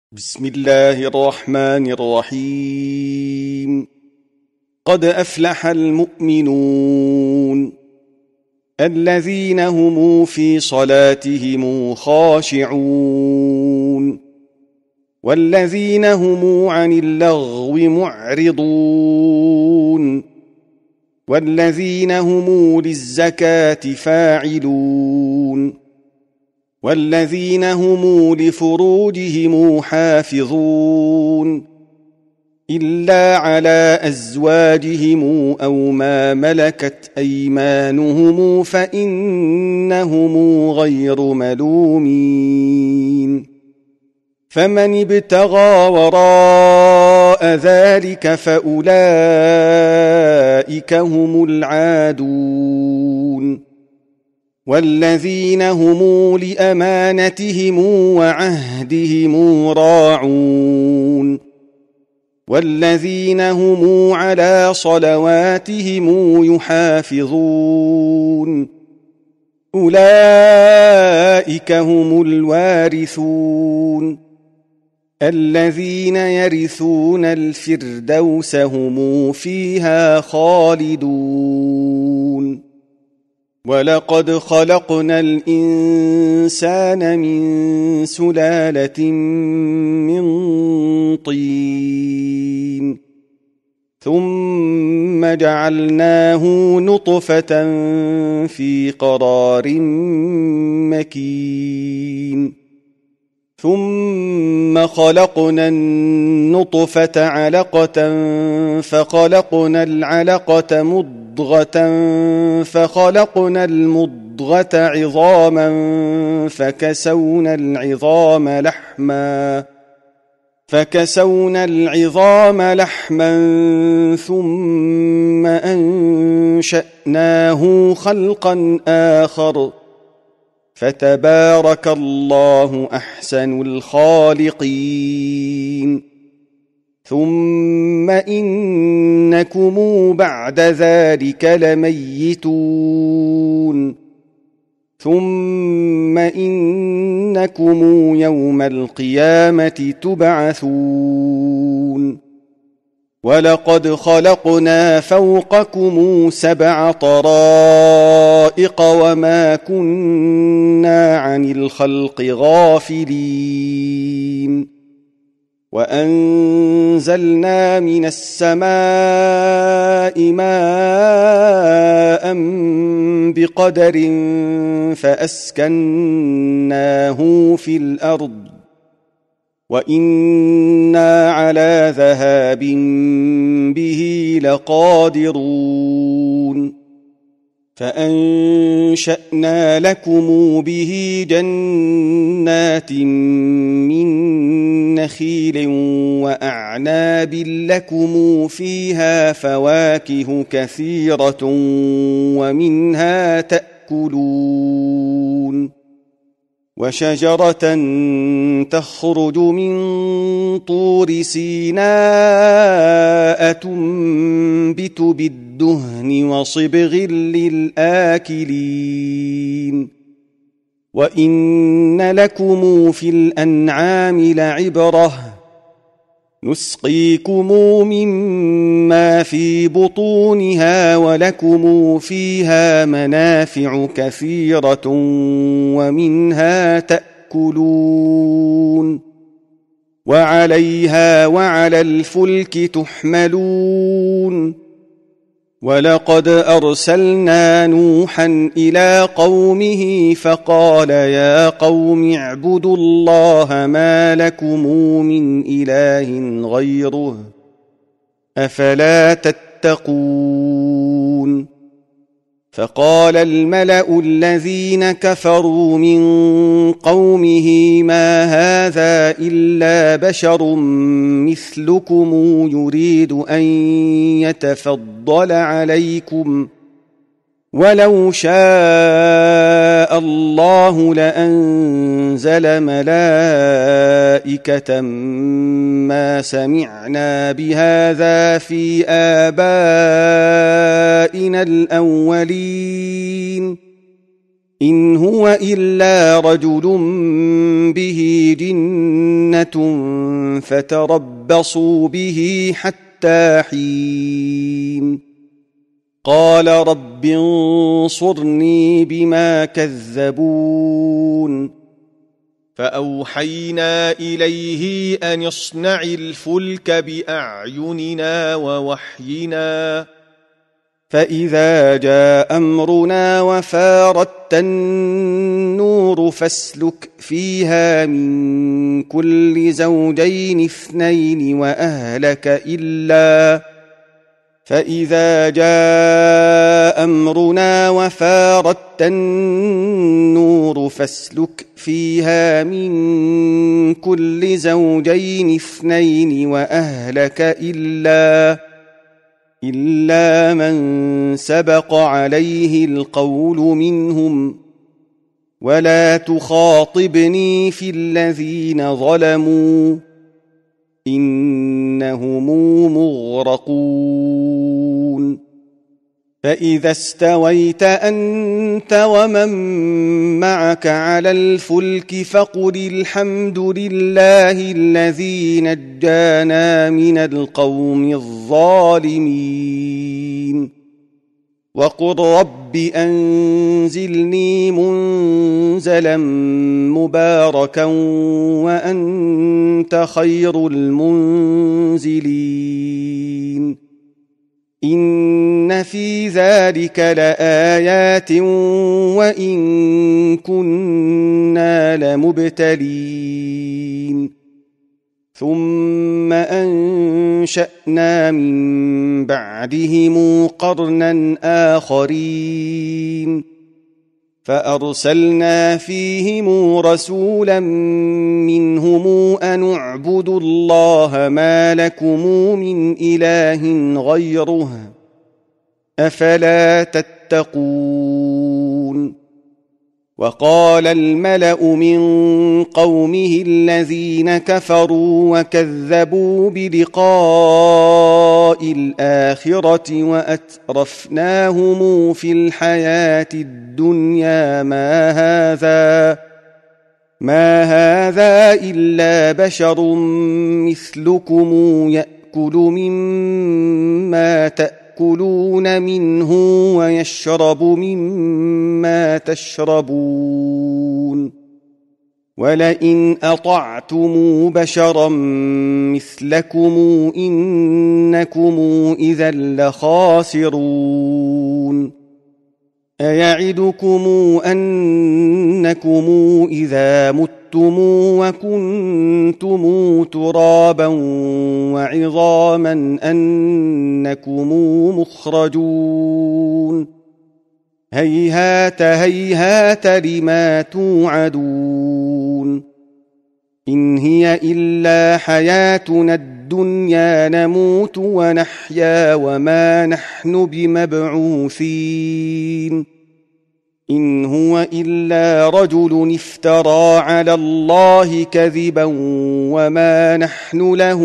بسم الله الرحمن الرحيم. قد أفلح المؤمنون الذين هم في صلاتهم خاشعون والذين هم عن اللغو معرضون والذين هم للزكاة فاعلون والذين هم لفروجهم حافظون إلا على أزواجهم أو ما ملكت أيمانهم فإنهم غير ملومين. فمن ابتغى وراء ذلك فأولئك هم العادون والذين هم لأمانتهم وعهدهم راعون والذين هم على صلواتهم يحافظون أولئك هم الوارثون الذين يرثون الفردوس هم فيها خالدون. ولقد خلقنا الإنسان من سلالة من طين ثم جعلناه نطفة في قرار مكين ثم خلقنا النطفة علقة فخلقنا العلقة مضغة فخلقنا المضغة عظاما فكسونا العظام لحما ثم أنشأناه خلقا آخر فتبارك الله أحسن الخالقين. ثم إنكم بعد ذلك لميتون ثم إنكم يوم القيامة تبعثون. ولقد خلقنا فوقكم 7 طرائق وما كنا عن الخلق غافلين. وأنزلنا من السماء ماء بقدر فأسكناه في الأرض وإنا على ذهاب به لقادرون. فأنشأنا لكم به جنات من نخيل وأعناب لكم فيها فواكه كثيرة ومنها تأكلون. وشجرة تخرج من طور سيناء تنبت بالدهن وصبغ للآكلين. وإن لكم في الأنعام لعبرة نسقيكم مما في بطونها ولكم فيها منافع كثيرة ومنها تأكلون وعليها وعلى الفلك تحملون. ولقد أرسلنا نوحا إلى قومه فقال يا قوم اعبدوا الله ما لكم من إله غيره أفلا تتقون. فقال الملأ الذين كفروا من قومه ما هذا إلا بشر مثلكم يريد أن يتفضل عليكم ولو شاء الله لأنزل ملائكة ما سمعنا بهذا في آبائنا الأولين إن هو إلا رجل به جنة فتربصوا به حتى حين قال رب انصرني بما كذبون فأوحينا إليه أن اصنع الفلك بأعيننا ووحينا فإذا جاء أمرنا وفارت النور فاسلك فيها من كل زوجين اثنين وأهلك إلا فإذا جاء أمرنا وفارت النور فاسلك فيها من كل زوجين اثنين وأهلك إلا من سبق عليه القول منهم ولا تخاطبني في الذين ظلموا إنهم مغرقون فإذا استويت أنت ومن معك على الفلك فقل الحمد لله الذي نجانا من القوم الظالمين وقل رب أنزلني منزلا مباركا وأنت خير المنزلين إن في ذلك لآيات وإن كنا لمبتلين ثم أنشأنا من بعدهم قرنا آخرين فأرسلنا فيهم رسولا منهم أن اعبدوا الله ما لكم من إله غيره أفلا تتقون وقال الملأ من قومه الذين كفروا وكذبوا بلقاء الآخرة وأترفناهم في الحياة الدنيا ما هذا إلا بشر مثلكم يأكل مما تأكلون منه ويشرب مما تشربون ولئن أطعتم بشرا مثلكم إنكم إذا لخاسرون أيعدكم أنكم إذا متم وكنتم ترابا وعظاما أنكم مخرجون هيهات هيهات لما توعدون إن هي إلا حياتنا الدنيا نموت ونحيا وما نحن بمبعوثين إن هو إلا رجل افترى على الله كذبا وما نحن له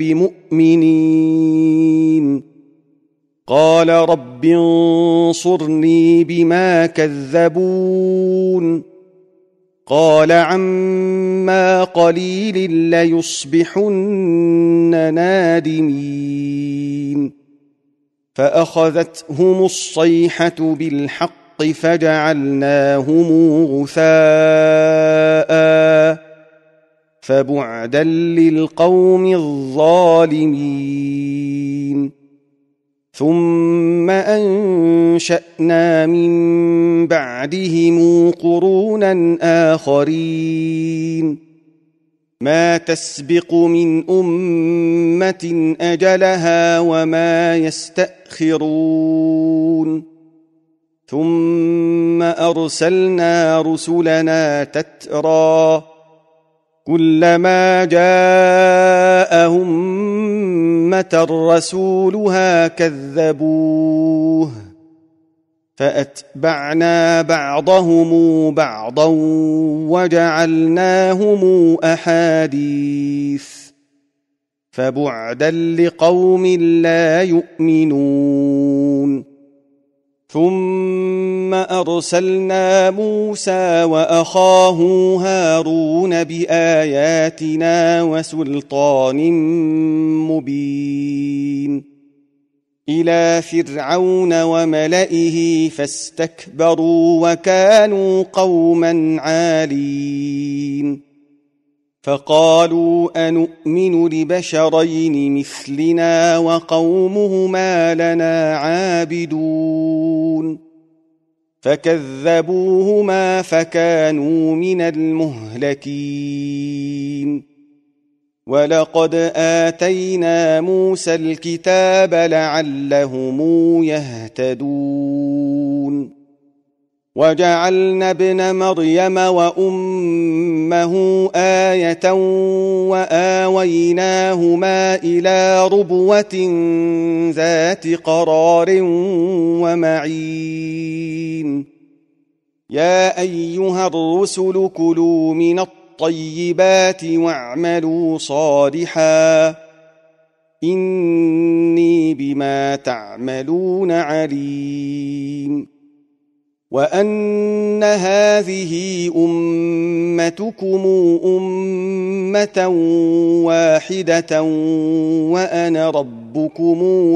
بمؤمنين قال رب انصرني بما كذبون قال عما قليل ليصبحن نادمين فأخذتهم الصيحة بالحق فجعلناهم غثاء فبعدا للقوم الظالمين ثم أنشأنا من بعدهم قرونا آخرين ما تسبق من أمة أجلها وما يستأخرون ثم أرسلنا رسلنا تترى كلما جاء أمة رسولها كذبوه فأتبعنا بعضهم بعضا وجعلناهم أحاديث فبعدا لقوم لا يؤمنون ثم أرسلنا موسى وأخاه هارون بآياتنا وسلطان مبين إلى فرعون وملئه فاستكبروا وكانوا قوما عالين فقالوا أنؤمن لبشرين مثلنا وقومهما لنا عابدون فكذبوهما فكانوا من المهلكين ولقد آتينا موسى الكتاب لعلهم يهتدون وجعلنا ابن مريم وأمه آية وآويناهما إلى ربوة ذات قرار ومعين يا أيها الرسل كلوا من الطيبات واعملوا صالحا إني بما تعملون عليم وأن هذه أمتكم أمة واحدة وأنا ربكم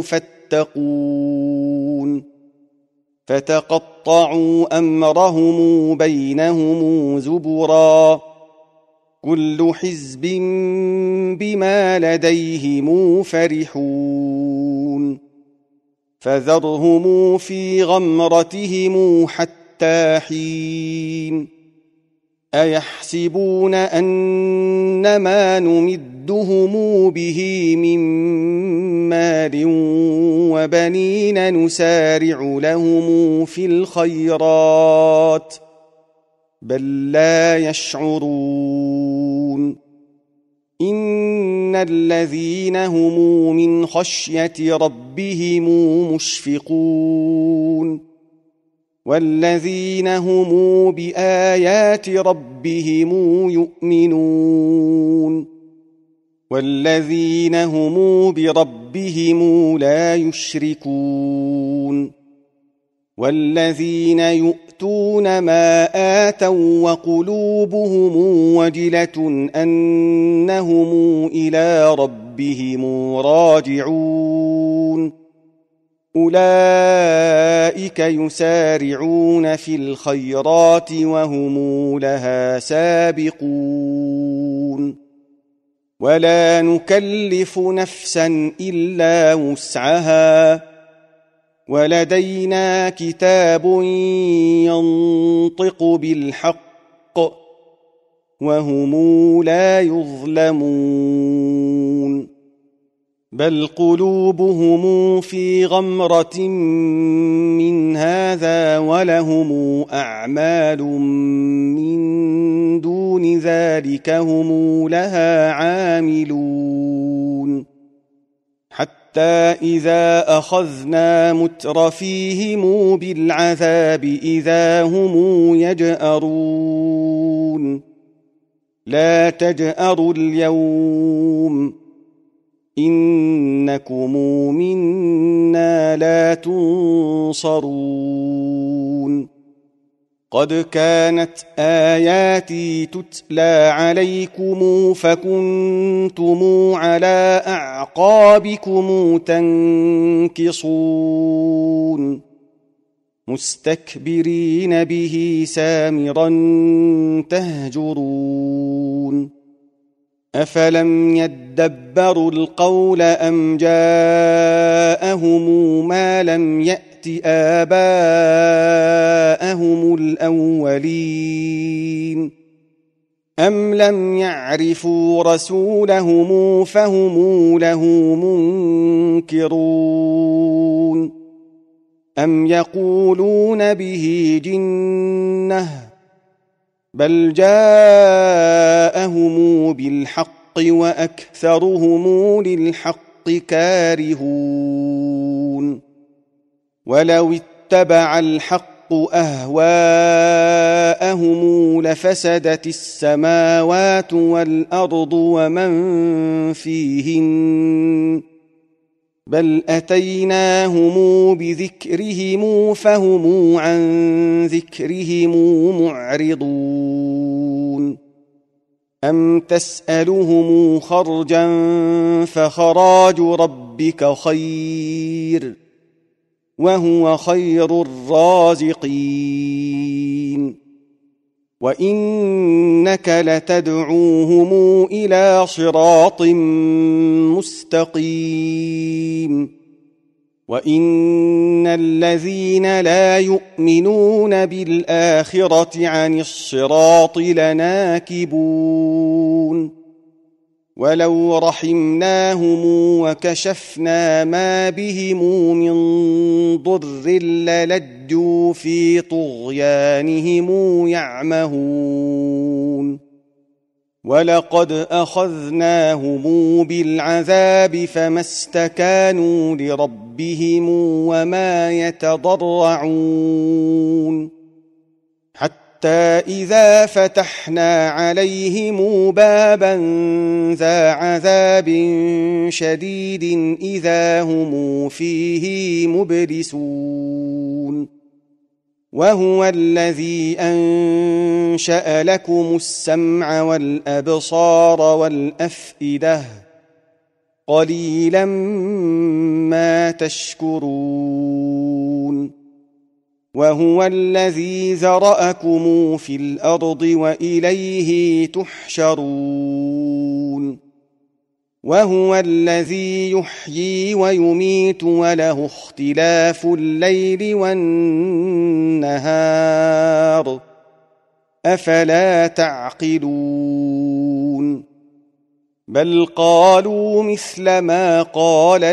فاتقون فتقطعوا أمرهم بينهم زبرا كل حزب بما لديهم فرحون فذرهم في غمرتهم حتى حين أيحسبون أنما نمدهم به من مال وبنين نسارع لهم في الخيرات بل لا يشعرون إن الذين هم من خشية ربهم مشفقون والذين هم بآيات ربهم يؤمنون والذين هم بربهم لا يشركون والذين يؤتون ما آتوا وقلوبهم وجلة أنهم إلى ربهم راجعون أولئك يسارعون في الخيرات وهم لها سابقون ولا نكلف نفسا إلا وسعها ولدينا كتاب ينطق بالحق وهم لا يظلمون بل قلوبهم في غمرة من هذا ولهم أعمال من دون ذلك هم لها عاملون حتى إذا أخذنا مترفيهم بالعذاب إذا هم يجأرون لا تجأروا اليوم إنكم منا لا تنصرون قد كانت آياتي تتلى عليكم فكنتم على أعقابكم تنكصون مستكبرين به سامرا تهجرون أفلم يدبروا القول أم جاءهم ما لم يأت آباءهم الأولين أم لم يعرفوا رسولهم فهم له منكرون أم يقولون به جنة بل جاءهم بالحق وأكثرهم للحق كارهون ولو اتبع الحق أهواءهم لفسدت السماوات والأرض ومن فيهن بل أتيناهم بذكرهم فهم عن ذكرهم معرضون أم تسألهم خرجا فخراج ربك خير وهو خير الرازقين وإنك لتدعوهم إلى صراط مستقيم وإن الذين لا يؤمنون بالآخرة عن الصراط لناكبون ولو رحمناهم وكشفنا ما بهم من ضر للجوا في طغيانهم يعمهون ولقد أخذناهم بالعذاب فما استكانوا لربهم وما يتضرعون حتى إذا فتحنا عليهم بابا ذا عذاب شديد إذا هم فيه مبلسون وهو الذي أنشأ لكم السمع والأبصار والأفئدة قليلا ما تشكرون وهو الذي ذرأكم في الأرض وإليه تحشرون وهو الذي يحيي ويميت وله اختلاف الليل والنهار أفلا تعقلون بل قالوا مثل ما قال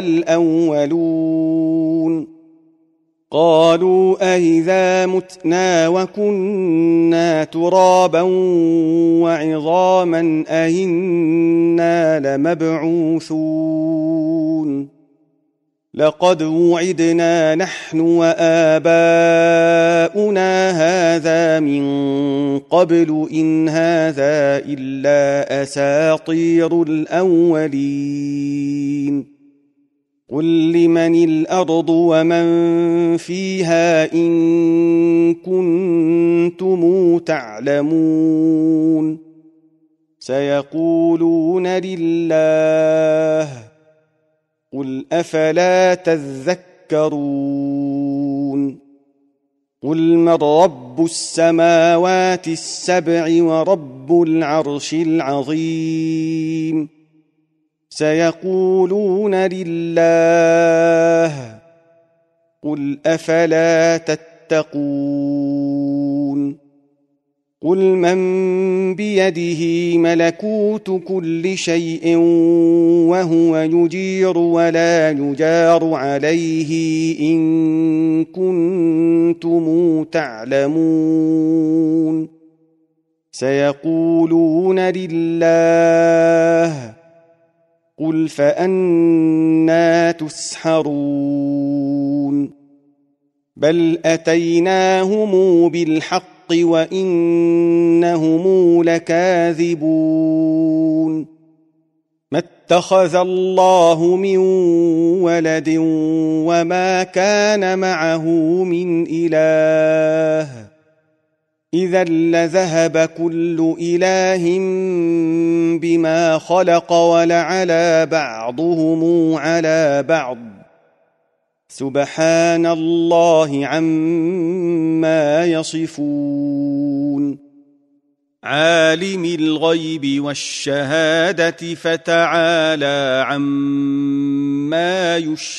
الأولون قالوا أئذا متنا وكنا ترابا وعظاما أئنا لمبعوثون لقد وعدنا نحن وآباؤنا هذا من قبل إن هذا إلا أساطير الأولين قل لمن الأرض ومن فيها إن كنتم تعلمون سيقولون لله قل أفلا تذكرون قل من رب السماوات السبع ورب العرش العظيم سيقولون لله قل أفلا تتقون قل من بيده ملكوت كل شيء وهو يجير ولا يجار عليه إن كنتم تعلمون سيقولون لله قل فأنى تسحرون بل أتيناهم بالحق وإنهم لكاذبون ما اتخذ الله من ولد وما كان معه من إله إذا لذهب كل إله بما خلق ولعلى بعضهم على بعض سبحان الله عما يصفون عالم الغيب والشهادة فتعالى عما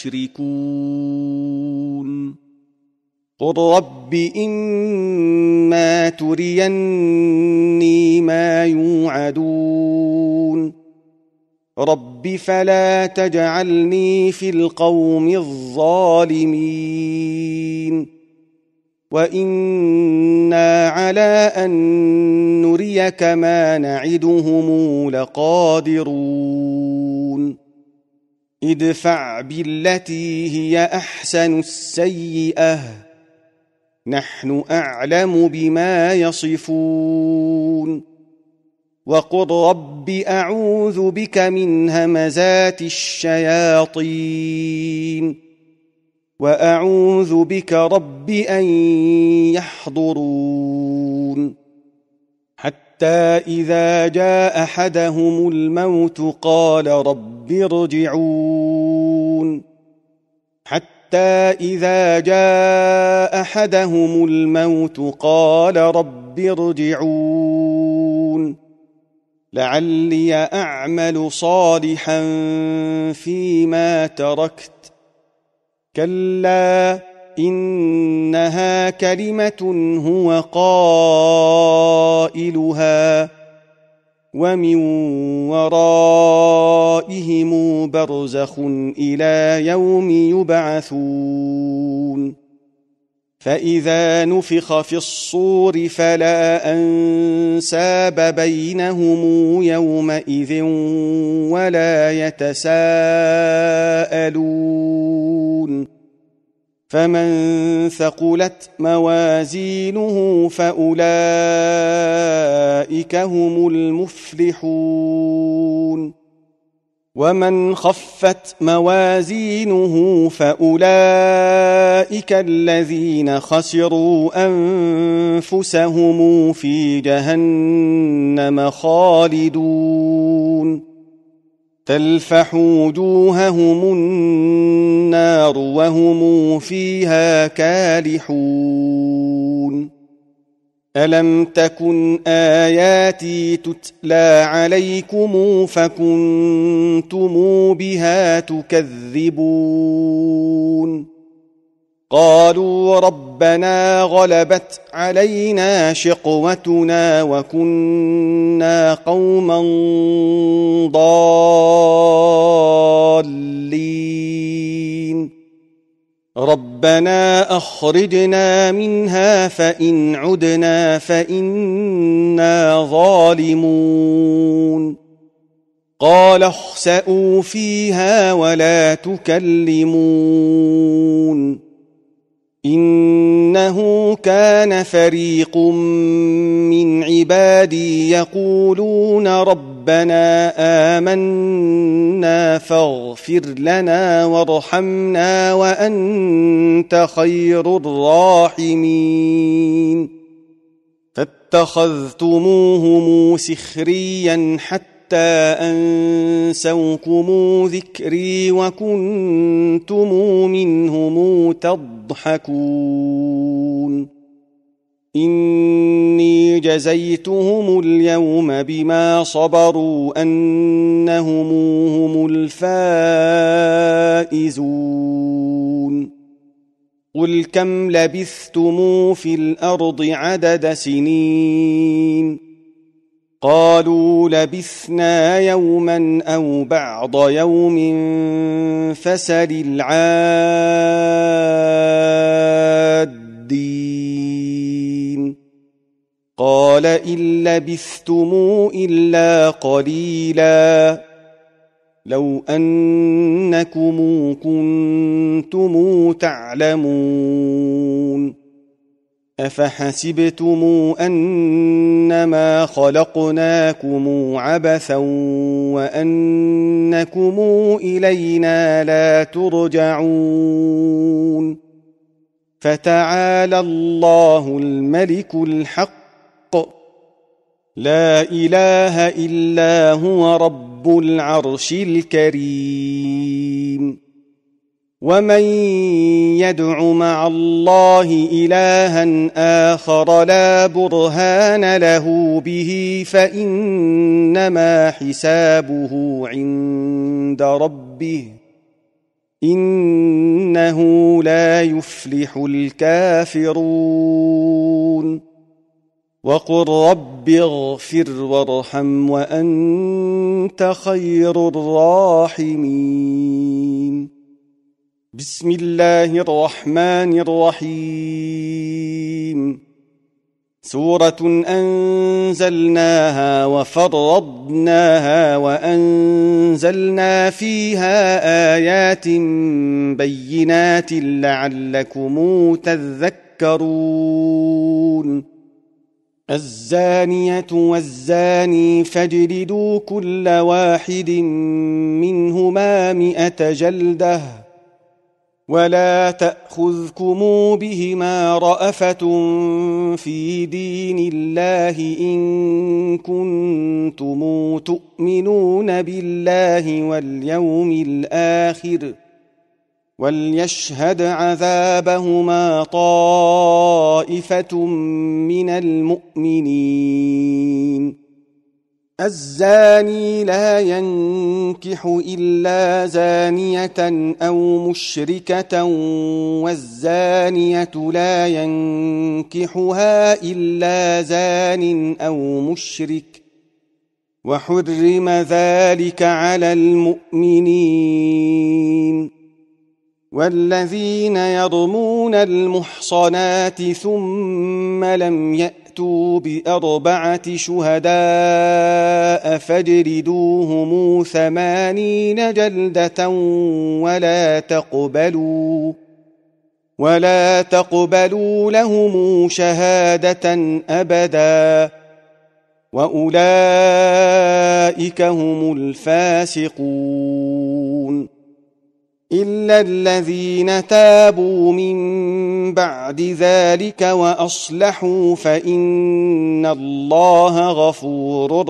يشركون قل رب إما تريني ما يوعدون رب فلا تجعلني في القوم الظالمين وإنا على أن نريك ما نعدهم لقادرون ادفع بالتي هي أحسن السيئة نحن أعلم بما يصفون وقل رب أعوذ بك من همزات الشياطين وأعوذ بك رب أن يحضرون حتى إذا جاء أحدهم الموت قال رب ارجعون لعلي أعمل صالحا فيما تركت كلا إنها كلمة هو قائلها ومن ورائهم برزخ إلى يوم يبعثون فإذا نفخ في الصور فلا أنساب بينهم يومئذ ولا يتساءلون فمن ثقلت موازينه فأولئك هم المفلحون ومن خفت موازينه فأولئك الذين خسروا أنفسهم في جهنم خالدون تلفح وجوههم النار وهم فيها كالحون ألم تكن آياتي تتلى عليكم فكنتم بها تكذبون قالوا ربنا غلبت علينا شقوتنا وكنا قوما ضالين ربنا أخرجنا منها فإن عدنا فإنا ظالمون قال اخسئوا فيها ولا تكلمون إنه كان فريق من عبادي يقولون ربنا آمنا فاغفر لنا وارحمنا وأنت خير الراحمين فاتخذتموهم سخريا حتى أنسوكم ذكري وكنتم منهم تضحكون إني جزيتهم اليوم بما صبروا أنهم هم الفائزون قل كم لبثتم في الأرض عدد سنين قالوا لبثنا يوما أو بعض يوم فسل العادين قال إن لبثتم إلا قليلا لو أنكم كنتم تعلمون أفحسبتم أنما خلقناكم عبثا وأنكم إلينا لا ترجعون فتعالى الله الملك الحق لا إله إلا هو رب العرش الكريم ومن يدع مع الله إلها آخر لا برهان له به فإنما حسابه عند ربه إنه لا يفلح الكافرون وقل رب اغفر وارحم وأنت خير الراحمين بسم الله الرحمن الرحيم سورة أنزلناها وفرضناها وأنزلنا فيها آيات بينات لعلكم تذكرون الزانية والزاني فاجلدوا كل واحد منهما 100 جلدة ولا تأخذكم بهما رأفة في دين الله إن كنتم تؤمنون بالله واليوم الآخر وليشهد عذابهما طائفة من المؤمنين. الزاني لا ينكح إلا زانية أو مشركة والزانية لا ينكحها إلا زان أو مشرك وحرم ذلك على المؤمنين. والذين يرمون المحصنات ثم لم يأتوا ب4 شهداء فاجلدوهم 80 جلدة ولا تقبلوا لهم شهادة أبدا وأولئك هم الفاسقون. إلا الذين تابوا من بعد ذلك وأصلحوا فإن الله غفور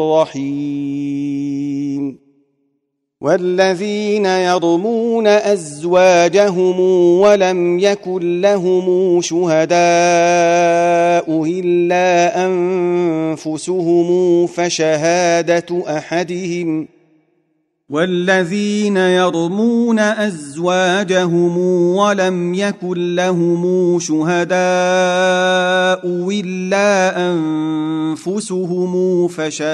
رحيم. والذين يرمون أزواجهم ولم يكن لهم شهداء إلا أنفسهم والذين يرمون أزواجهم ولم يكن لهم شهداء إلا أنفسهم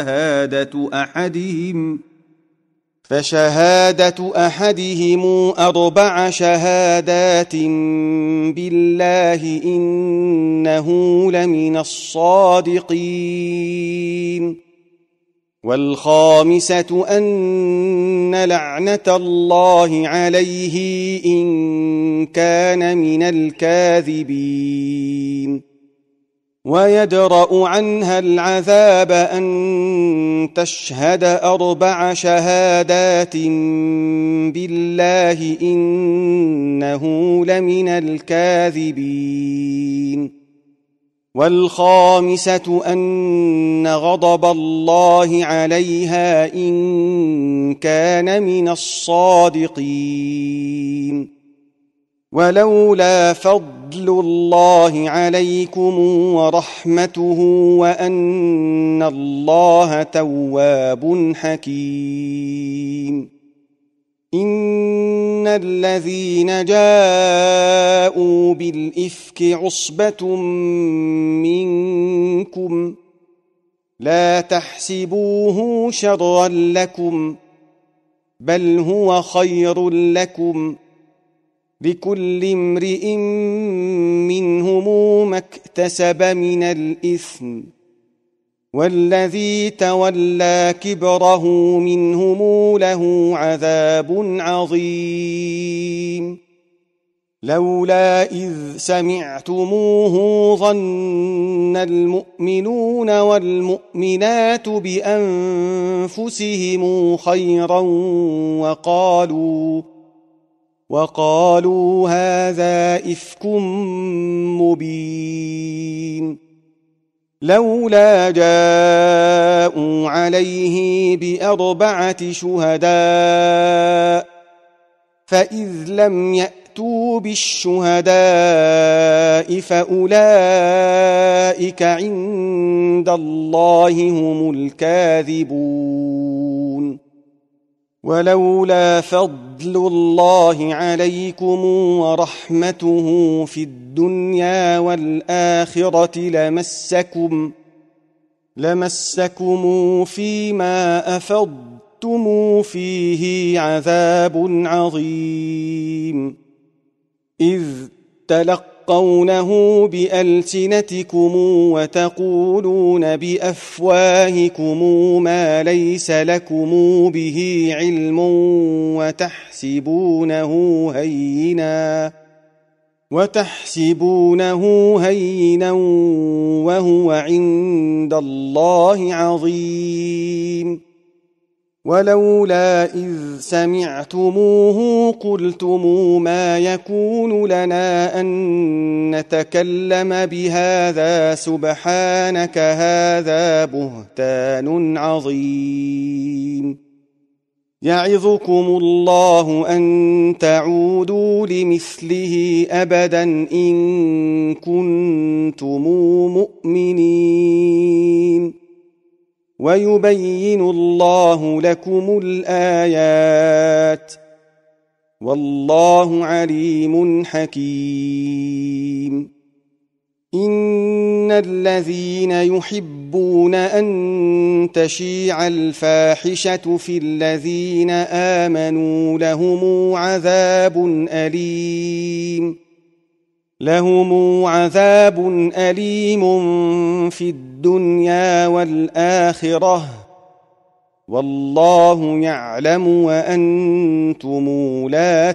فشهادة أحدهم 4 شهادات بالله إنه لمن الصادقين. والخامسة أن لعنة الله عليه إن كان من الكاذبين. ويدرأ عنها العذاب أن تشهد 4 شهادات بالله إنه لمن الكاذبين. والخامسة أن غضب الله عليها إن كان من الصادقين. ولولا فضل الله عليكم ورحمته وأن الله تواب حكيم. إن الذين جاءوا بالإفك عصبة منكم لا تحسبوه شرا لكم بل هو خير لكم لكل امرئ منهم ما اكتسب من الإثم والذي تولى كبره منهم له عذاب عظيم. لولا إذ سمعتموه ظن المؤمنون والمؤمنات بأنفسهم خيرا وقالوا هذا إفك مبين. لولا جاءوا عليه ب4 شهداء فإذ لم يأتوا بالشهداء فأولئك عند الله هم الكاذبون. ولولا فضل الله عليكم ورحمته في الدنيا والآخرة لمسكم فيما أفضتم فيه عذاب عظيم. إذ تلقونه بألسنتكم وتقولون بأفواهكم ما ليس لكم به وتحسبونه هينا وهو عند الله عظيم ولولا إذ سمعتموه قلتم ما يكون لنا أن نتكلم بهذا سبحانك هذا بهتان عظيم يعظكم الله أن تعودوا لمثله أبدا إن كنتم مؤمنين ويبين الله لكم الآيات والله عليم حكيم إن الذين يحبون أن تشيع الفاحشة في الذين آمنوا لهم عذاب أليم في الدنيا والآخرة والله يعلم وأنتم لا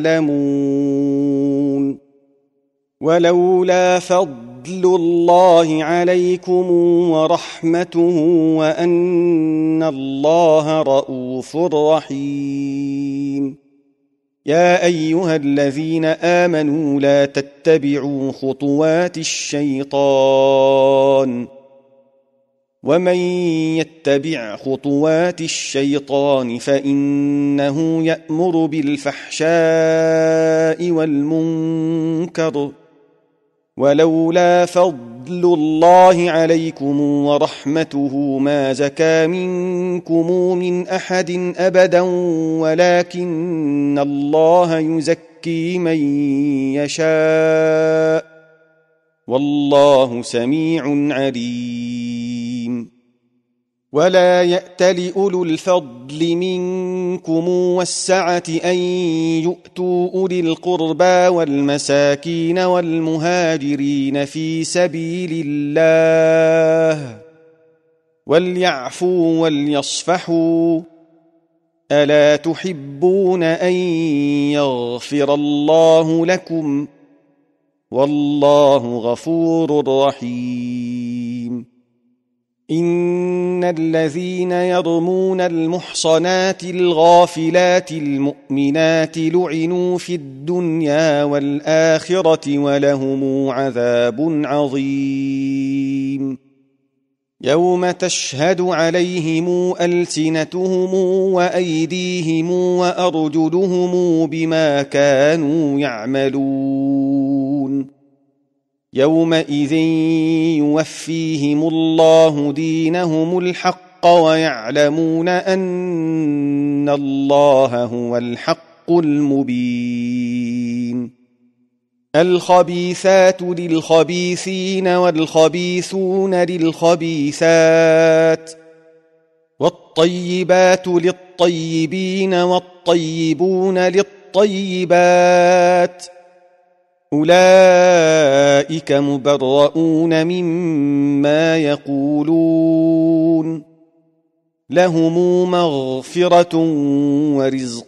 تعلمون ولولا فضل الله عليكم ورحمته وأن الله رءوف رحيم يا أيها الذين آمنوا لا تتبعوا خطوات الشيطان ومن يتبع خطوات الشيطان فإنه يأمر بالفحشاء والمنكر ولولا فضل الله عليكم ورحمته ما زكى منكم من أحد أبدا ولكن الله يزكي من يشاء والله سميع عليم ولا يأتل أولو الفضل منكم والسعة أن يؤتوا أولي القربى والمساكين والمهاجرين في سبيل الله وليعفوا وليصفحوا ألا تحبون أن يغفر الله لكم والله غفور رحيم إن الذين يرمون المحصنات الغافلات المؤمنات لعنوا في الدنيا والآخرة ولهم عذاب عظيم يوم تشهد عليهم ألسنتهم وأيديهم وأرجلهم بما كانوا يعملون يومئذ يوفيهم الله دينهم الحق ويعلمون أن الله هو الحق المبين الخبيثات للخبيثين والخبيثون للخبيثات والطيبات للطيبين والطيبون للطيبات أولئك مبرؤون مما يقولون لهم مغفرة ورزق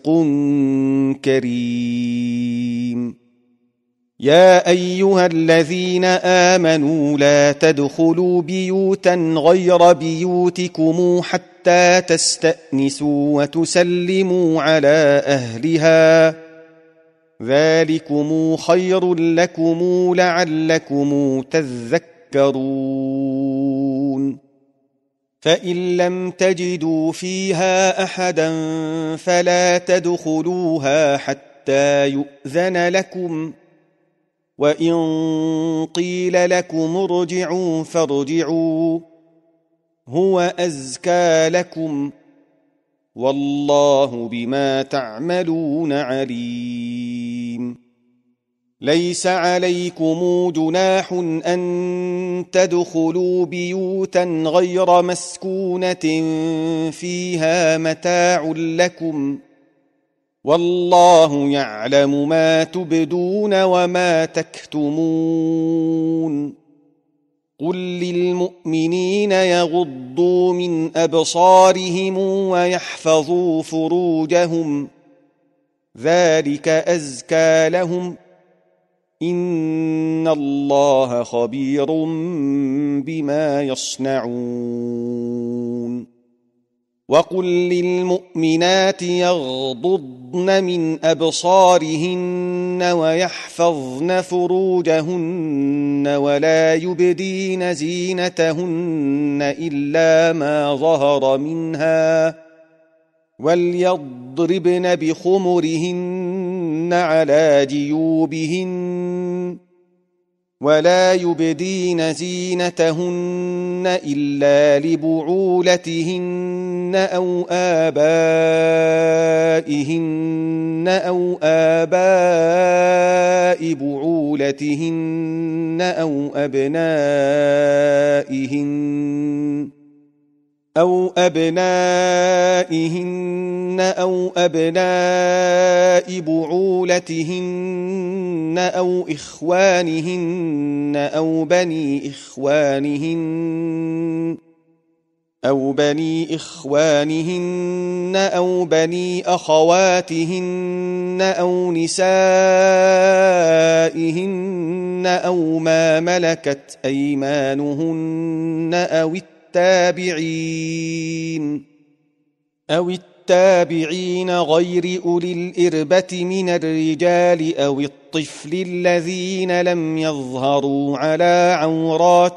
كريم يا أيها الذين آمنوا لا تدخلوا بيوتا غير بيوتكم حتى تستأنسوا وتسلموا على أهلها ذلكم خير لكم لعلكم تذكرون فإن لم تجدوا فيها أحدا فلا تدخلوها حتى يؤذن لكم وإن قيل لكم ارجعوا فارجعوا هو أزكى لكم والله بما تعملون عليم ليس عليكم جناح أن تدخلوا بيوتا غير مسكونة فيها متاع لكم والله يعلم ما تبدون وما تكتمون قل للمؤمنين يغضوا من أبصارهم ويحفظوا فروجهم ذلك أزكى لهم إن الله خبير بما يصنعون وقل للمؤمنات يغضضن من أبصارهن ويحفظن فروجهن ولا يبدين زينتهن إلا ما ظهر منها وليضربن بخمرهن على جيوبهن ولا يبدين زينتهن إلا لبعولتهن أو آباء بعولتهن أو أبنائهن أو أبناء بعولتهن أو إخوانهن أو بني إخوانهن أو بني أخواتهن أو نسائهن أو ما ملكت أيمانهن أو التابعين غير أولي الإربة من الرجال أو الطفل الذين لم يظهروا على عورات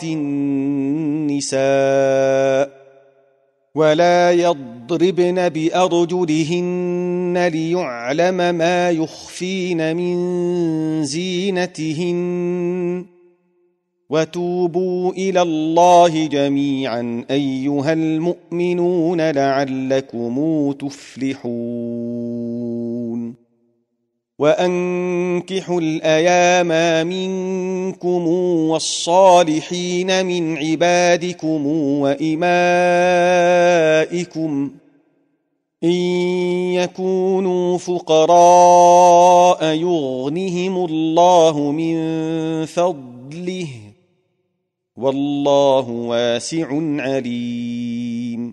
النساء ولا يضربن بأرجلهن ليعلم ما يخفين من زينتهن وتوبوا إلى الله جميعا أيها المؤمنون لعلكم تفلحون وأنكحوا الأيام منكم والصالحين من عبادكم وإمائكم إن يكونوا فقراء يغنهم الله من فضله والله واسع عليم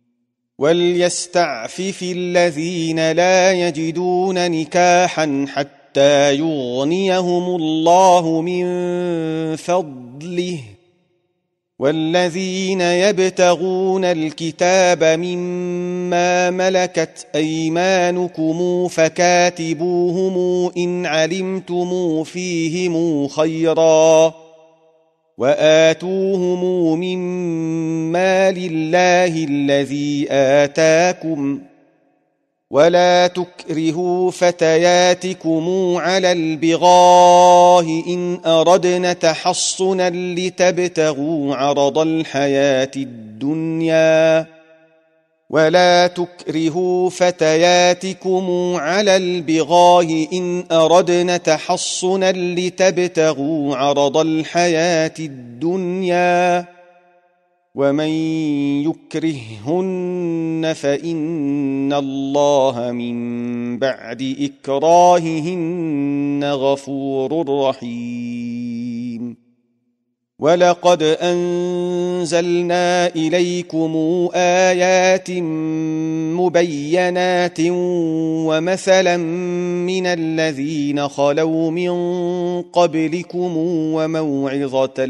وليستعفف الذين لا يجدون نكاحا حتى يغنيهم الله من فضله والذين يبتغون الكتاب مما ملكت أيمانكم فكاتبوهم إن علمتم فيهم خيرا وآتوهم من مال الله الذي آتاكم ولا تكرهوا فتياتكم على البغاء إن أردنا تحصنا لتبتغوا عرض الحياة الدنيا ولا تكرهوا فتياتكم على البغاء إن أردنا تحصنا لتبتغوا عرض الحياة الدنيا ومن يكرههن فإن الله من بعد إكراههن غفور رحيم ولقد أنزلنا إليكم آيات مبينات ومثلا من الذين خلوا من قبلكم وموعظة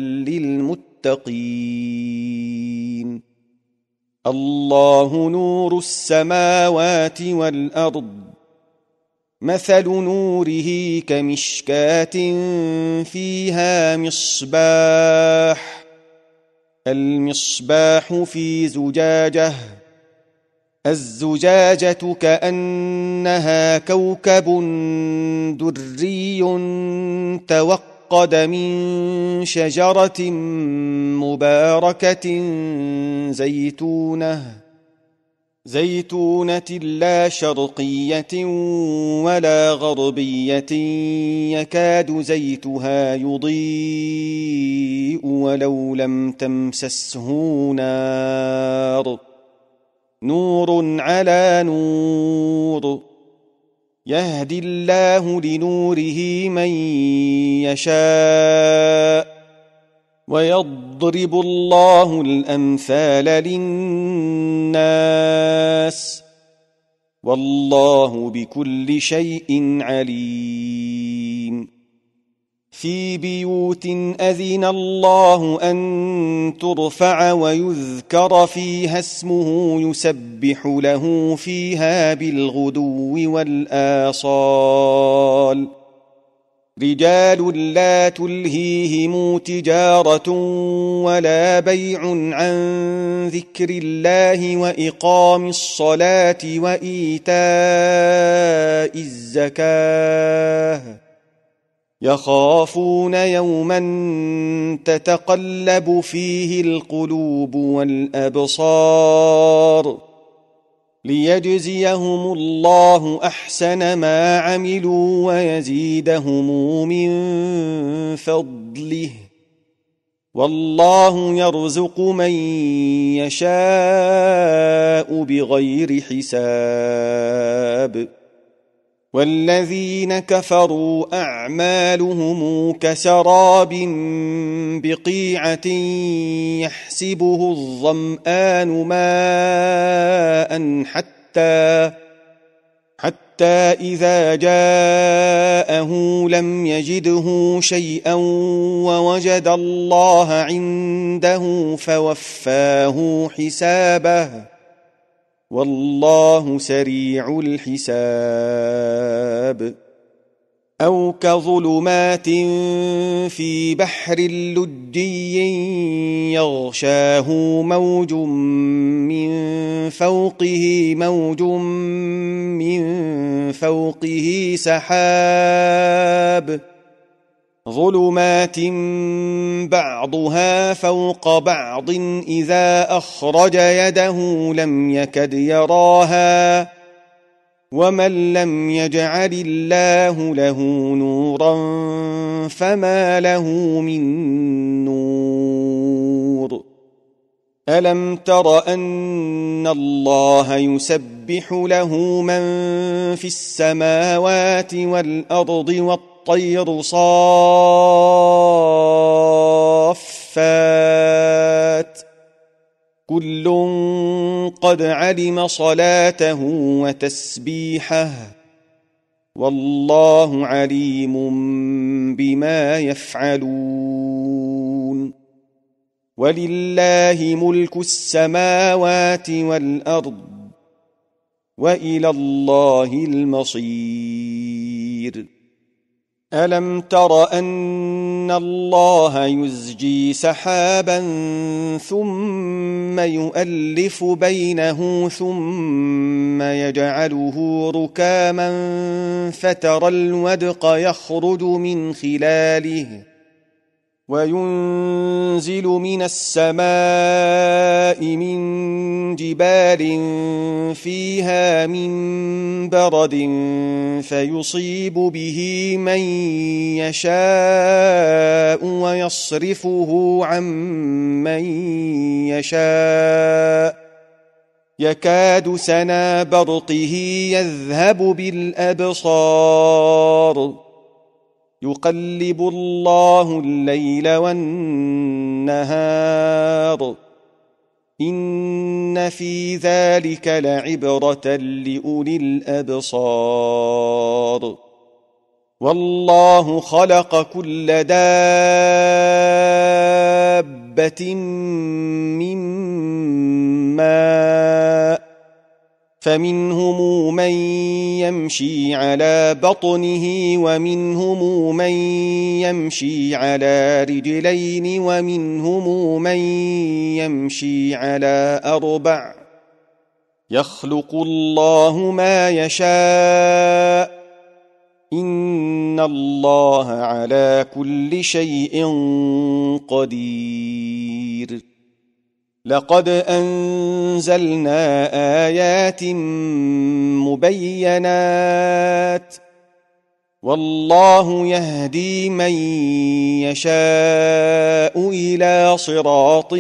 للمتقين الله نور السماوات والأرض مثل نوره كمشكاة فيها مصباح المصباح في زجاجة الزجاجة كأنها كوكب دري توقد من شجرة مباركة زيتونة لا شرقية ولا غربية يكاد زيتها يضيء ولو لم تمسسه نور على نور يهدي الله لنوره من يشاء ويضرب الله الأمثال للناس والله بكل شيء عليم في بيوت أذن الله أن ترفع ويذكر فيها اسمه يسبح له فيها بالغدو والآصال رجال لا تلهيهم تجارة ولا بيع عن ذكر الله وإقام الصلاة وإيتاء الزكاة يخافون يوما تتقلب فيه القلوب والأبصار ليجزيهم الله أحسن ما عملوا ويزيدهم من فضله والله يرزق من يشاء بغير حساب والذين كفروا أعمالهم كسراب بقيعة يحسبه الظمآن ماء حتى إذا جاءه لم يجده شيئا ووجد الله عنده فوفاه حسابه والله سريع الحساب أو كظلمات في بحر لجي يغشاه موج من فوقه سحاب ظلمات بعضها فوق بعض إذا أخرج يده لم يكد يراها ومن لم يجعل الله له نورا فما له من نور ألم تر أن الله يسبح له من في السماوات والأرض والطير صافات كل قد علم صلاته وتسبيحه والله عليم بما يفعلون ولله ملك السماوات والأرض وإلى الله المصير ألم تر أن الله يزجي سحابا ثم يؤلف بينه ثم يجعله ركاما فترى الودق يخرج من خلاله وينزل من السماء من جبال فيها من برد فيصيب به من يشاء ويصرفه عن من يشاء يكاد سنا برقه يذهب بالأبصار يقلب الله الليل والنهار إن في ذلك لعبرة لأولي الأبصار والله خلق كل دابة من ماء فمنهم من يمشي على بطنه ومنهم من يمشي على رجلين ومنهم من يمشي على أربع يخلق الله ما يشاء إن الله على كل شيء قدير لقد أنزلنا آيات مبينات والله يهدي من يشاء إلى صراط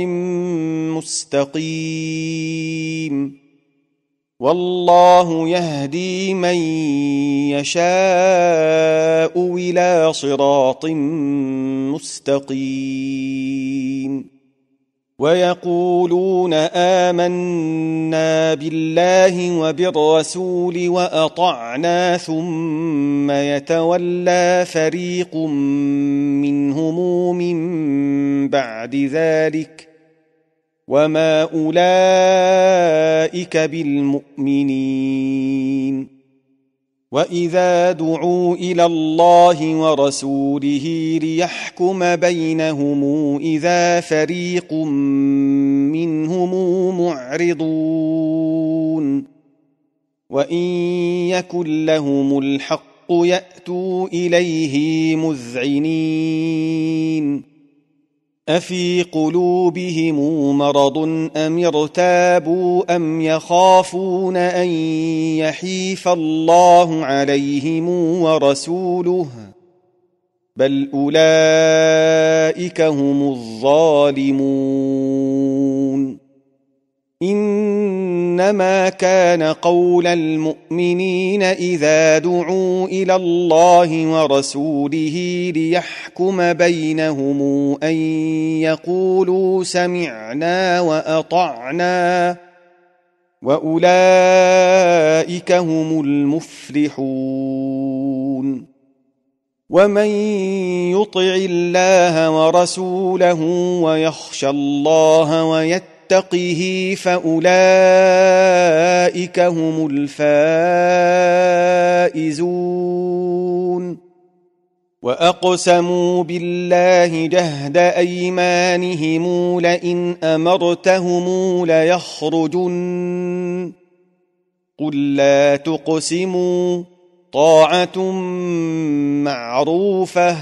مستقيم والله يهدي من يشاء إلى صراط مستقيم ويقولون آمنا بالله وبالرسول وأطعنا ثم يتولى فريق منهم من بعد ذلك وما أولئك بالمؤمنين وإذا دعوا إلى الله ورسوله ليحكم بينهم إذا فريق منهم معرضون وإن يكن لهم الحق يأتوا إليه مذعنين أفي قلوبهم مرض أم ارتابوا أم يخافون أن يحيف الله عليهم ورسوله بل أولئك هم الظالمون إنما كان قول المؤمنين إذا دعوا إلى الله ورسوله ليحكم بينهم أن يقولوا سمعنا وأطعنا وأولئك هم المفلحون ومن يطع الله ورسوله ويخشى الله ويتقه فأولئك هم الفائزون وأقسموا بالله جهد أيمانهم لئن أمرتهم ليخرجن قل لا تقسموا طاعة معروفة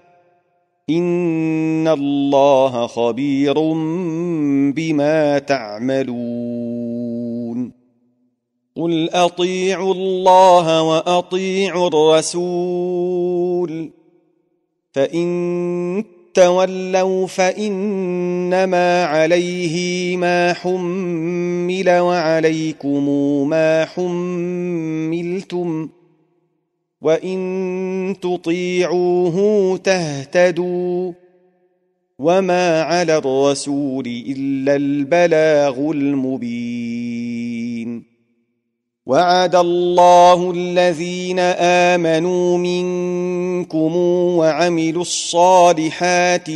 إن الله خبير بما تعملون قل أطيعوا الله وأطيعوا الرسول فإن تولوا فإنما عليه ما حمل وعليكم ما حملتم وإن تطيعوه تهتدوا وما على الرسول إلا البلاغ المبين وعد الله الذين آمنوا منكم وعملوا الصالحات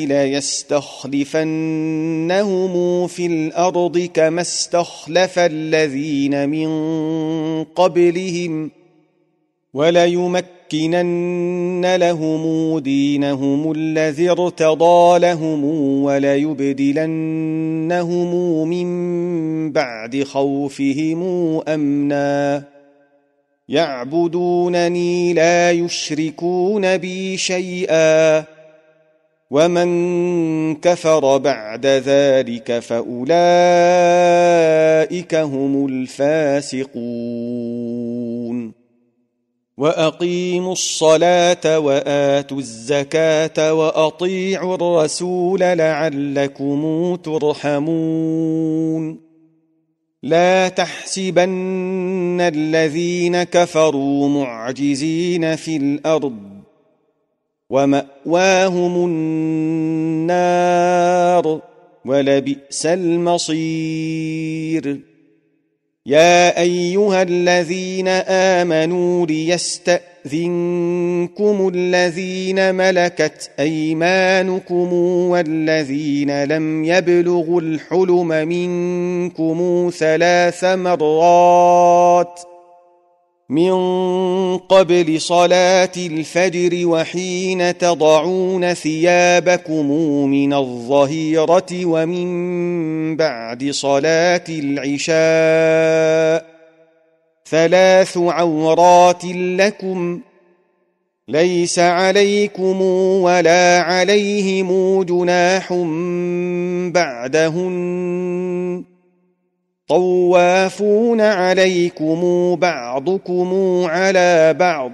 ليستخلفنهم في الأرض كما استخلف الذين من قبلهم وليمكنن لهم دينهم الذي ارتضى لهم وليبدلنهم من بعد خوفهم أمنا يعبدونني لا يشركون بي شيئا ومن كفر بعد ذلك فأولئك هم الفاسقون وأقيموا الصلاة وآتوا الزكاة وأطيعوا الرسول لعلكم ترحمون لا تحسبن الذين كفروا معجزين في الأرض ومأواهم النار ولبئس المصير يا أيها الذين آمنوا ليستأذنكم الذين ملكت أيمانكم والذين لم يبلغوا الحلم منكم 3 مرات من قبل صلاة الفجر وحين تضعون ثيابكم من الظهيرة ومن بعد صلاة العشاء 3 عورات لكم ليس عليكم ولا عليهم جناح بعدهن طوافون عليكم بعضكم على بعض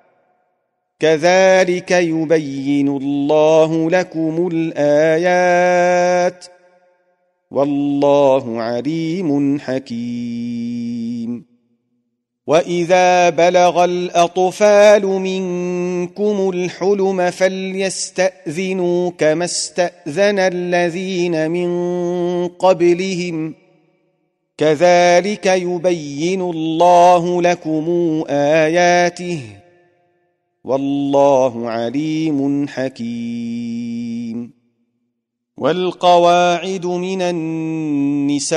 كذلك يبين الله لكم الآيات والله عليم حكيم وإذا بلغ الأطفال منكم الحلم فليستأذنوا كما استأذن الذين من قبلهم كذلك يبين الله لكم آياته والله عليم حكيم والقواعد من النساء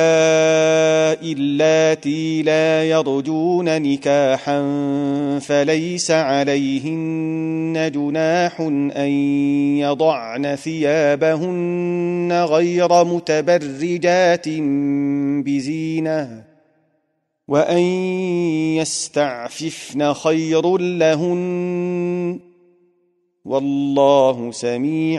اللاتي لا يرجون نكاحا فليس عليهن جناح أن يضعن ثيابهن غير متبرجات بزينة وأن يستعففن خير لهن والله سميع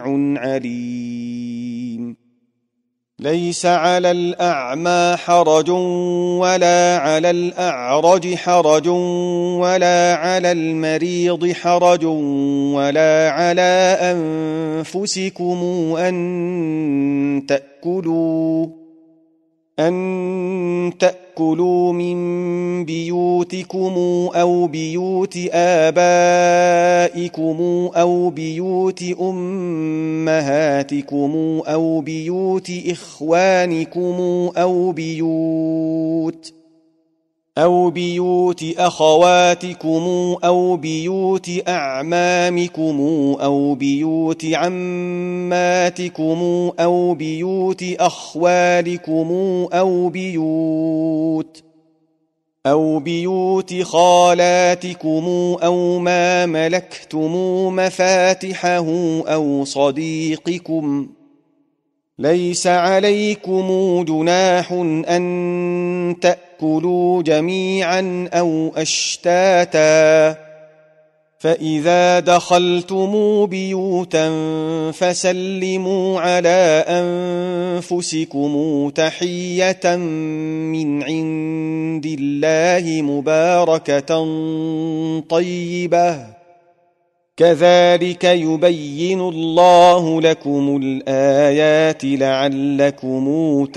عليم ليس على الأعمى حرج ولا على الأعرج حرج ولا على المريض حرج ولا على أنفسكم أن تأكلوا من بيوتكم أو بيوت آبائكم أو بيوت أمهاتكم أو بيوت إخوانكم أو بيوت أخواتكم أو بيوت أعمامكم أو بيوت عماتكم أو بيوت أخوالكم أو بيوت خالاتكم أو ما ملكتم مفاتحه أو صديقكم ليس عليكم جناح أن تأكلوا جميعا أو أشتاتا فإذا دخلتم بيوتا فسلموا على أنفسكم تحية من عند الله مباركة طيبة كذلك يبين الله لكم الآيات لعلكم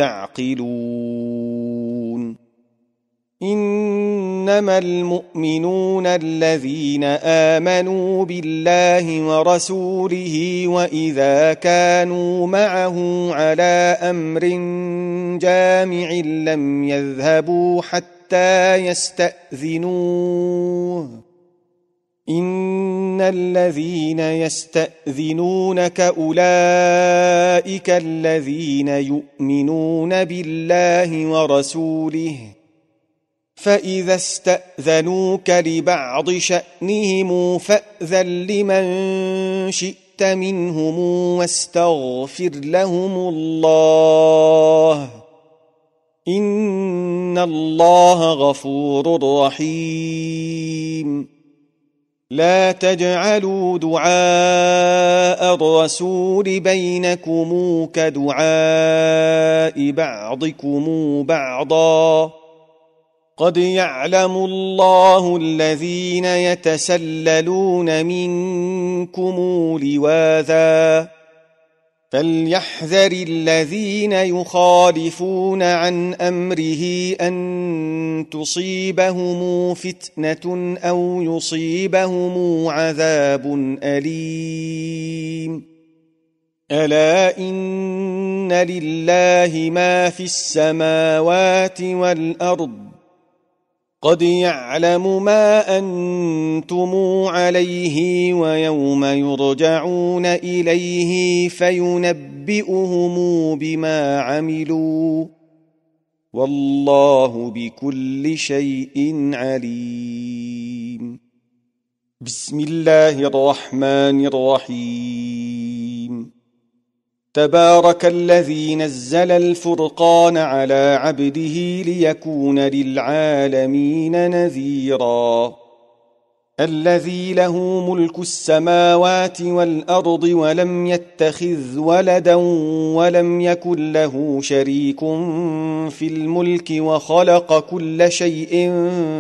تعقلون إنما المؤمنون الذين آمنوا بالله ورسوله وإذا كانوا معه على أمر جامع لم يذهبوا حتى يستأذنوه إن الذين يستأذنونك أولئك الذين يؤمنون بالله ورسوله فإذا استأذنوك لبعض شأنهم فأذن لمن شئت منهم واستغفر لهم الله إن الله غفور رحيم لا تجعلوا دعاء الرسول بينكم كدعاء بعضكم بعضا قد يعلم الله الذين يتسللون منكم لواذا فليحذر الذين يخالفون عن أمره أن تصيبهم فتنة أو يصيبهم عذاب أليم ألا إن لله ما في السماوات والأرض قد يعلم ما أنتم عليه ويوم يرجعون إليه فينبئهم بما عملوا والله بكل شيء عليم بسم الله الرحمن الرحيم تبارك الذي نزل الفرقان على عبده ليكون للعالمين نذيرا الذي له ملك السماوات والأرض ولم يتخذ ولدا ولم يكن له شريك في الملك وخلق كل شيء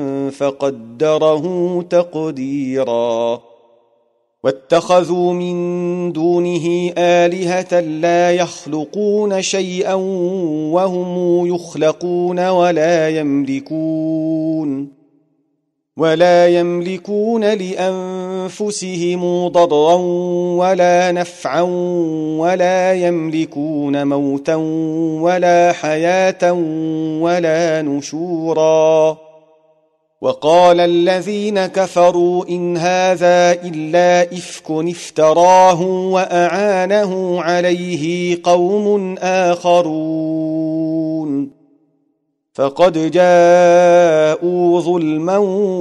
فقدره تقديرا واتخذوا من دونه آلهة لا يخلقون شيئا وهم يخلقون ولا يملكون ولا يملكون لأنفسهم ضرا ولا نفعا ولا يملكون موتا ولا حياة ولا نشورا وقال الذين كفروا إن هذا إلا إفك افتراه وأعانه عليه قوم آخرون فقد جاءوا ظلما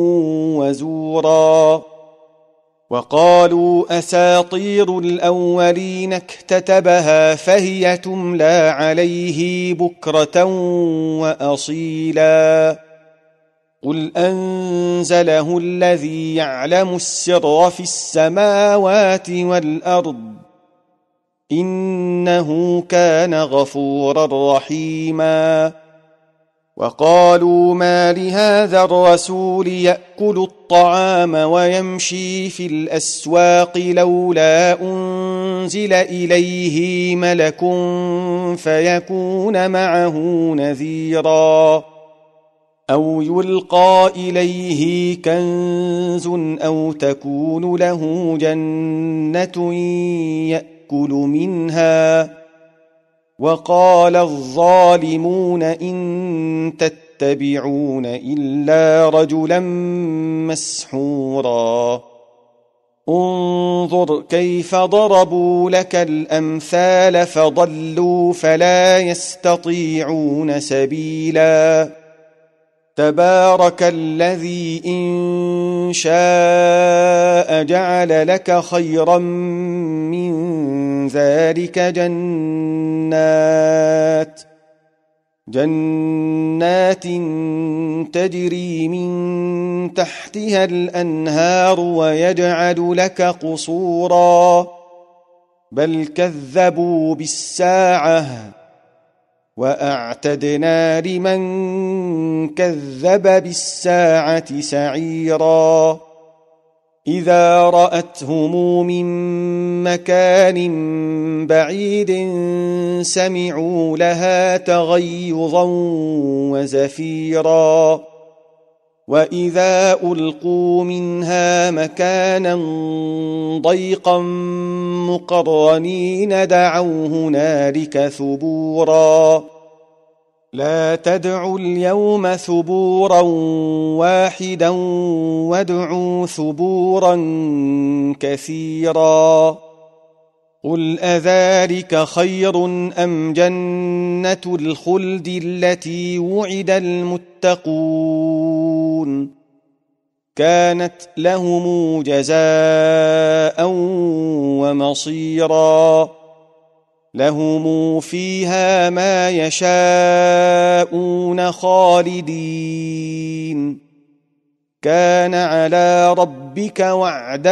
وزورا وقالوا أساطير الأولين اكتتبها فهي تملى عليه بكرة وأصيلا قل أنزله الذي يعلم السر في السماوات والأرض إنه كان غفورا رحيما وقالوا ما لهذا الرسول يأكل الطعام ويمشي في الأسواق لولا أنزل إليه ملك فيكون معه نذيرا أو يلقى إليه كنز أو تكون له جنة يأكل منها وقال الظالمون إن تتبعون إلا رجلا مسحورا انظر كيف ضربوا لك الأمثال فضلوا فلا يستطيعون سبيلا تبارك الذي إن شاء جعل لك خيرا من ذلك جنات تجري من تحتها الأنهار ويجعل لك قصورا بل كذبوا بالساعة وأعتدنا لمن كذب بالساعة سعيرا إذا رأتهم من مكان بعيد سمعوا لها تغيظا وزفيرا وإذا ألقوا منها مكانا ضيقا مقرنين دعوا هنالك ثبورا لا تدعوا اليوم ثبورا واحدا وادعوا ثبورا كثيرا قل أذلك خير أم جنة الخلد التي وعد المتقون كانت لهم جزاء ومصيرا لهم فيها ما يشاءون خالدين كان على ربك وعدا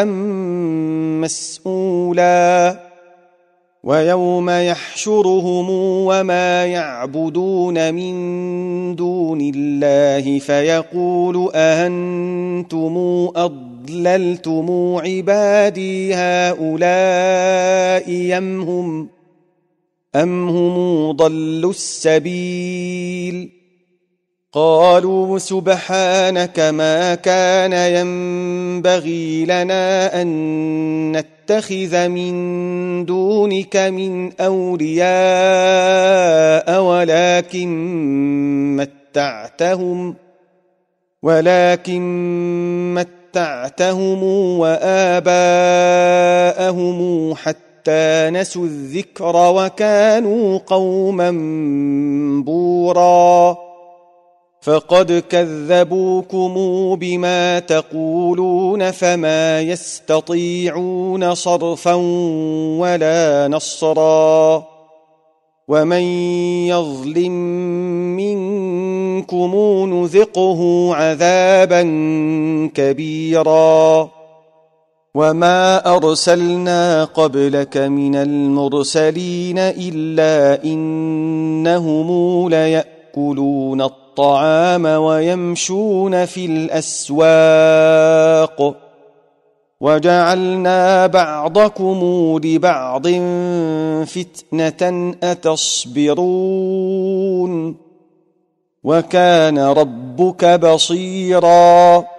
مسئولا ويوم يحشرهم وما يعبدون من دون الله فيقول أأنتم أضللتم عبادي هؤلاء أم هم ضلوا السبيل قالوا سبحانك ما كان ينبغي لنا أن نتخذ من دونك من أولياء ولكن متعتهم وآباءهم حتى نسوا الذكر وكانوا قوما بورا فقد كذبوكم بما تقولون فما يستطيعون صرفا ولا نصرا ومن يظلم منكم نذقه عذابا كبيرا وما أرسلنا قبلك من المرسلين إلا إنهم ليأكلون الطعام ويمشون في الأسواق وجعلنا بعضكم لبعض فتنة أتصبرون وكان ربك بصيراً